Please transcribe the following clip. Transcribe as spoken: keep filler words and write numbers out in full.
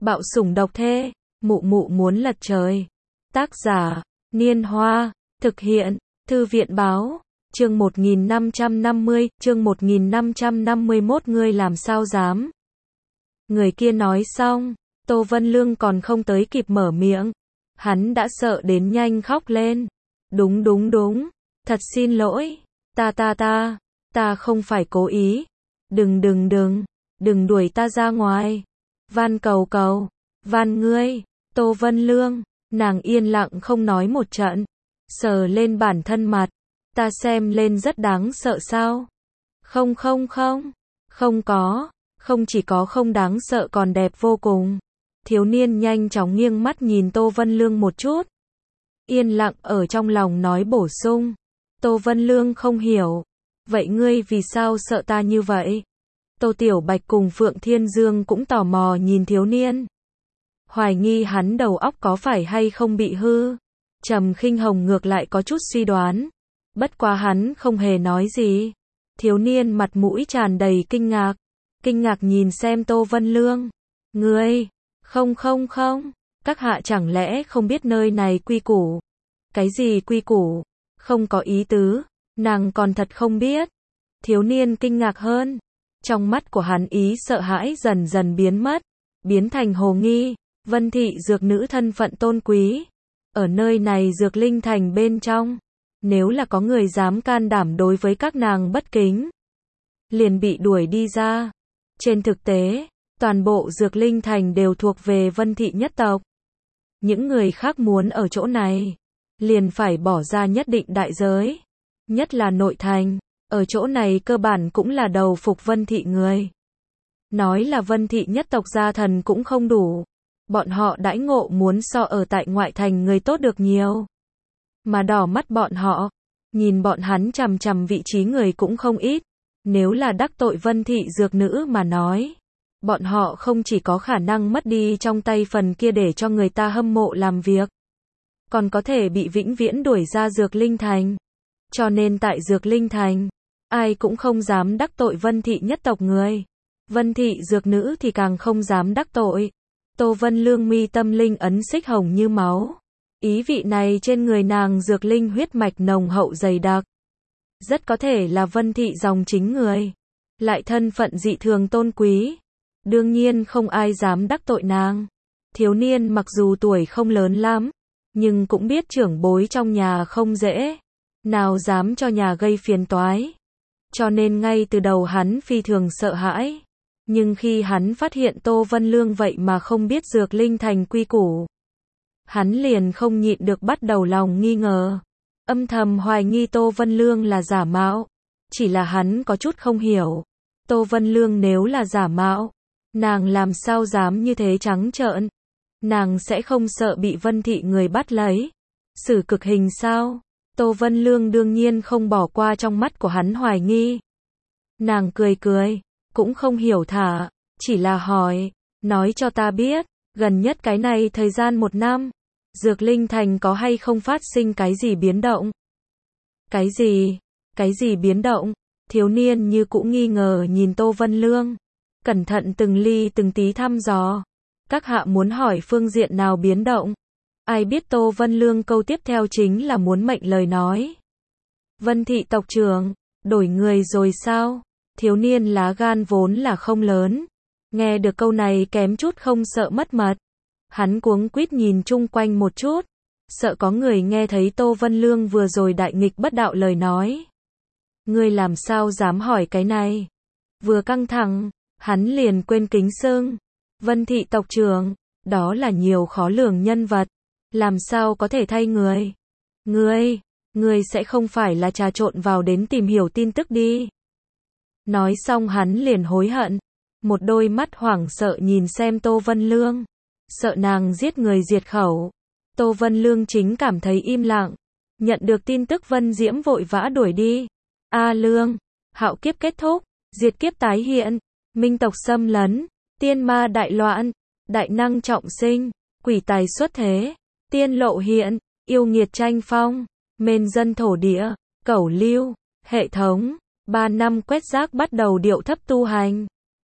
Bạo sủng độc thê, mụ mụ muốn lật trời. Tác giả, Niên Hoa, thực hiện, Thư viện Báo, chương một nghìn năm trăm năm mươi, chương một nghìn năm trăm năm mươi mốt ngươi làm sao dám. Người kia nói xong, Tô Vân Lương còn không tới kịp mở miệng. Hắn đã sợ đến nhanh khóc lên. Đúng đúng đúng, thật xin lỗi, ta ta ta, ta không phải cố ý. Đừng đừng đừng, đừng đuổi ta ra ngoài. Van cầu cầu, van ngươi, Tô Vân Lương, nàng yên lặng không nói một trận. Sờ lên bản thân mặt, ta xem lên rất đáng sợ sao? Không không không, không có, không chỉ có không đáng sợ còn đẹp vô cùng. Thiếu niên nhanh chóng nghiêng mắt nhìn Tô Vân Lương một chút. Yên lặng ở trong lòng nói bổ sung. Tô Vân Lương không hiểu. Vậy ngươi vì sao sợ ta như vậy? Tô Tiểu Bạch cùng Phượng Thiên Dương cũng tò mò nhìn thiếu niên. Hoài nghi hắn đầu óc có phải hay không bị hư. Trầm Khinh Hồng ngược lại có chút suy đoán. Bất quá hắn không hề nói gì. Thiếu niên mặt mũi tràn đầy kinh ngạc. Kinh ngạc nhìn xem Tô Vân Lương. Ngươi, không không không, các hạ chẳng lẽ không biết nơi này quy củ? Cái gì quy củ? Không có ý tứ, nàng còn thật không biết. Thiếu niên kinh ngạc hơn. Trong mắt của hắn ý sợ hãi dần dần biến mất, biến thành hồ nghi. Vân thị dược nữ thân phận tôn quý. Ở nơi này dược linh thành bên trong. Nếu là có người dám can đảm đối với các nàng bất kính, liền bị đuổi đi ra. Trên thực tế, toàn bộ dược linh thành đều thuộc về Vân thị nhất tộc. Những người khác muốn ở chỗ này, liền phải bỏ ra nhất định đại giới. Nhất là nội thành, ở chỗ này cơ bản cũng là đầu phục Vân thị người. Nói là Vân thị nhất tộc gia thần cũng không đủ. Bọn họ đãi ngộ muốn so ở tại ngoại thành người tốt được nhiều. Mà đỏ mắt bọn họ, nhìn bọn hắn chằm chằm vị trí người cũng không ít. Nếu là đắc tội Vân thị dược nữ mà nói, bọn họ không chỉ có khả năng mất đi trong tay phần kia để cho người ta hâm mộ làm việc, còn có thể bị vĩnh viễn đuổi ra dược linh thành. Cho nên tại dược linh thành, ai cũng không dám đắc tội Vân thị nhất tộc người. Vân thị dược nữ thì càng không dám đắc tội. Tô Vân Lương mi tâm linh ấn xích hồng như máu. Ý vị này trên người nàng dược linh huyết mạch nồng hậu dày đặc. Rất có thể là Vân thị dòng chính người. Lại thân phận dị thường tôn quý. Đương nhiên không ai dám đắc tội nàng. Thiếu niên mặc dù tuổi không lớn lắm, nhưng cũng biết trưởng bối trong nhà không dễ. Nào dám cho nhà gây phiền toái. Cho nên ngay từ đầu hắn phi thường sợ hãi. Nhưng khi hắn phát hiện Tô Vân Lương vậy mà không biết dược linh thành quy củ, hắn liền không nhịn được bắt đầu lòng nghi ngờ. Âm thầm hoài nghi Tô Vân Lương là giả mạo. Chỉ là hắn có chút không hiểu. Tô Vân Lương nếu là giả mạo, nàng làm sao dám như thế trắng trợn? Nàng sẽ không sợ bị Vân thị người bắt lấy, xử cực hình sao? Tô Vân Lương đương nhiên không bỏ qua trong mắt của hắn hoài nghi. Nàng cười cười, cũng không hiểu thả, chỉ là hỏi, nói cho ta biết, gần nhất cái này thời gian một năm, dược linh thành có hay không phát sinh cái gì biến động? Cái gì? Cái gì biến động? Thiếu niên như cũng nghi ngờ nhìn Tô Vân Lương, cẩn thận từng ly từng tí thăm dò. Các hạ muốn hỏi phương diện nào biến động? Ai biết Tô Vân Lương câu tiếp theo chính là muốn mệnh lời nói. Vân thị tộc trưởng, đổi người rồi sao? Thiếu niên lá gan vốn là không lớn. Nghe được câu này kém chút không sợ mất mật. Hắn cuống quýt nhìn chung quanh một chút. Sợ có người nghe thấy Tô Vân Lương vừa rồi đại nghịch bất đạo lời nói. Ngươi làm sao dám hỏi cái này? Vừa căng thẳng, hắn liền quên kính xưng. Vân thị tộc trưởng, đó là nhiều khó lường nhân vật. Làm sao có thể thay người? Ngươi, ngươi sẽ không phải là trà trộn vào đến tìm hiểu tin tức đi. Nói xong hắn liền hối hận. Một đôi mắt hoảng sợ nhìn xem Tô Vân Lương. Sợ nàng giết người diệt khẩu. Tô Vân Lương chính cảm thấy im lặng. Nhận được tin tức Vân Diễm vội vã đuổi đi. A Lương, hạo kiếp kết thúc, diệt kiếp tái hiện, minh tộc xâm lấn, tiên ma đại loạn, đại năng trọng sinh, quỷ tài xuất thế, tiên lộ hiện, yêu nghiệt tranh phong, mền dân thổ địa, cẩu lưu, hệ thống, ba năm quét rác bắt đầu điệu thấp tu hành.